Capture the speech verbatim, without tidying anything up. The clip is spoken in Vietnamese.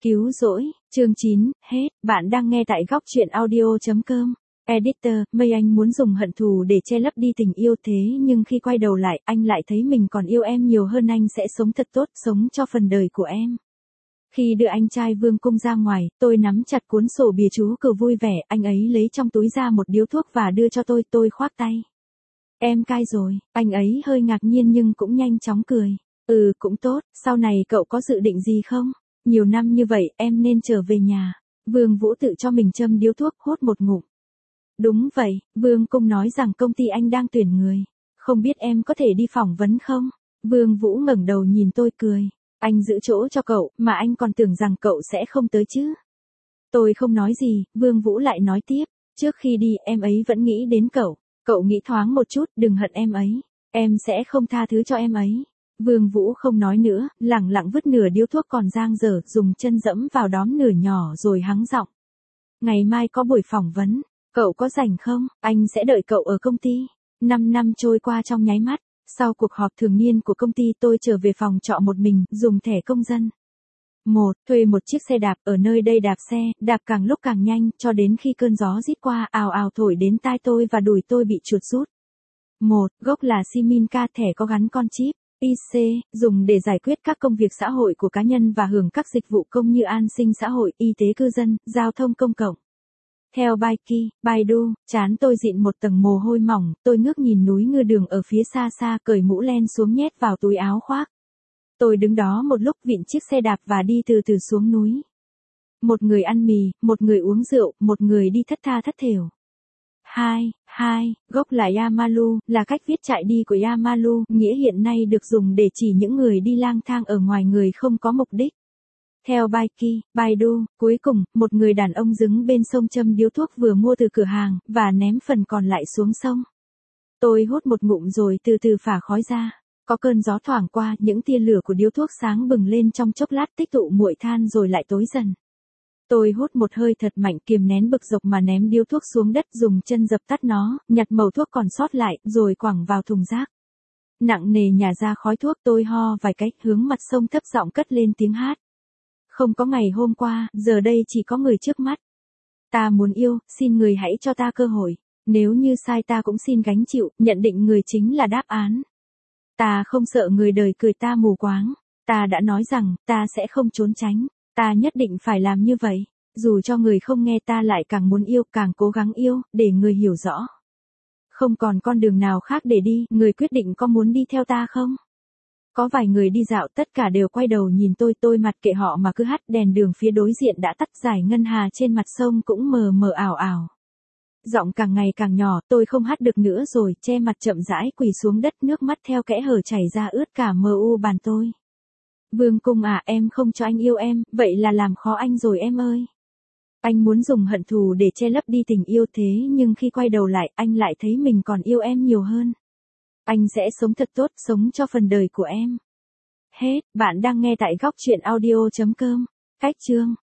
Cứu rỗi, chương chín, hết, bạn đang nghe tại góc truyện audio chấm com. Editor, Mây Anh muốn dùng hận thù để che lấp đi tình yêu thế nhưng khi quay đầu lại, anh lại thấy mình còn yêu em nhiều hơn. Anh sẽ sống thật tốt, sống cho phần đời của em. Khi đưa anh trai Vương Cung ra ngoài, tôi nắm chặt cuốn sổ bìa chú cờ vui vẻ, anh ấy lấy trong túi ra một điếu thuốc và đưa cho tôi, tôi khoác tay. Em cai rồi, anh ấy hơi ngạc nhiên nhưng cũng nhanh chóng cười. Ừ, cũng tốt, sau này cậu có dự định gì không? Nhiều năm như vậy, em nên trở về nhà. Vương Vũ tự cho mình châm điếu thuốc, hốt một ngụm. Đúng vậy, Vương Cung nói rằng công ty anh đang tuyển người. Không biết em có thể đi phỏng vấn không? Vương Vũ ngẩng đầu nhìn tôi cười. Anh giữ chỗ cho cậu, mà anh còn tưởng rằng cậu sẽ không tới chứ. Tôi không nói gì, Vương Vũ lại nói tiếp. Trước khi đi, em ấy vẫn nghĩ đến cậu. Cậu nghĩ thoáng một chút, đừng hận em ấy. Em sẽ không tha thứ cho em ấy. Vương Vũ không nói nữa, lẳng lặng vứt nửa điếu thuốc còn dang dở, dùng chân dẫm vào đóm nửa nhỏ rồi hắng giọng. Ngày mai có buổi phỏng vấn, cậu có rảnh không? Anh sẽ đợi cậu ở công ty. Năm năm trôi qua trong nháy mắt, sau cuộc họp thường niên của công ty tôi trở về phòng trọ một mình, dùng thẻ công dân. Một, thuê một chiếc xe đạp, ở nơi đây đạp xe, đạp càng lúc càng nhanh, cho đến khi cơn gió rít qua, ào ào thổi đến tai tôi và đùi tôi bị chuột rút. Một, gốc là Siminca, thẻ có gắn con chip. i xê, dùng để giải quyết các công việc xã hội của cá nhân và hưởng các dịch vụ công như an sinh xã hội, y tế cư dân, giao thông công cộng. Theo Baiki, Baidu, trán tôi dịn một tầng mồ hôi mỏng, tôi ngước nhìn núi Ngư Đường ở phía xa xa, cởi mũ len xuống nhét vào túi áo khoác. Tôi đứng đó một lúc vịn chiếc xe đạp và đi từ từ xuống núi. Một người ăn mì, một người uống rượu, một người đi thất tha thất thểu. Hai, hai, gốc là Yamalu, là cách viết chạy đi của Yamalu, nghĩa hiện nay được dùng để chỉ những người đi lang thang ở ngoài người không có mục đích. Theo Baiki, Baidu, cuối cùng, một người đàn ông đứng bên sông châm điếu thuốc vừa mua từ cửa hàng, và ném phần còn lại xuống sông. Tôi hút một ngụm rồi từ từ phả khói ra. Có cơn gió thoảng qua, những tia lửa của điếu thuốc sáng bừng lên trong chốc lát, tích tụ nguội than rồi lại tối dần. Tôi hút một hơi thật mạnh, kiềm nén bực dọc mà ném điếu thuốc xuống đất, dùng chân dập tắt nó, nhặt mẩu thuốc còn sót lại, rồi quẳng vào thùng rác. Nặng nề nhả ra khói thuốc, tôi ho vài cái, hướng mặt sông thấp giọng cất lên tiếng hát. Không có ngày hôm qua, giờ đây chỉ có người trước mắt. Ta muốn yêu, xin người hãy cho ta cơ hội. Nếu như sai ta cũng xin gánh chịu, nhận định người chính là đáp án. Ta không sợ người đời cười ta mù quáng. Ta đã nói rằng, ta sẽ không trốn tránh. Ta nhất định phải làm như vậy. Dù cho người không nghe, ta lại càng muốn yêu, càng cố gắng yêu, để người hiểu rõ. Không còn con đường nào khác để đi, người quyết định có muốn đi theo ta không? Có vài người đi dạo, tất cả đều quay đầu nhìn tôi, tôi mặc kệ họ mà cứ hát. Đèn đường phía đối diện đã tắt, dải ngân hà trên mặt sông cũng mờ mờ ảo ảo. Giọng càng ngày càng nhỏ, tôi không hát được nữa rồi, che mặt chậm rãi quỳ xuống đất, nước mắt theo kẽ hở chảy ra ướt cả mờ u bàn tôi. Vương Cung à, em không cho anh yêu em, vậy là làm khó anh rồi em ơi. Anh muốn dùng hận thù để che lấp đi tình yêu thế nhưng khi quay đầu lại, anh lại thấy mình còn yêu em nhiều hơn. Anh sẽ sống thật tốt, sống cho phần đời của em. Hết, bạn đang nghe tại góc truyện audio chấm com. Cách chương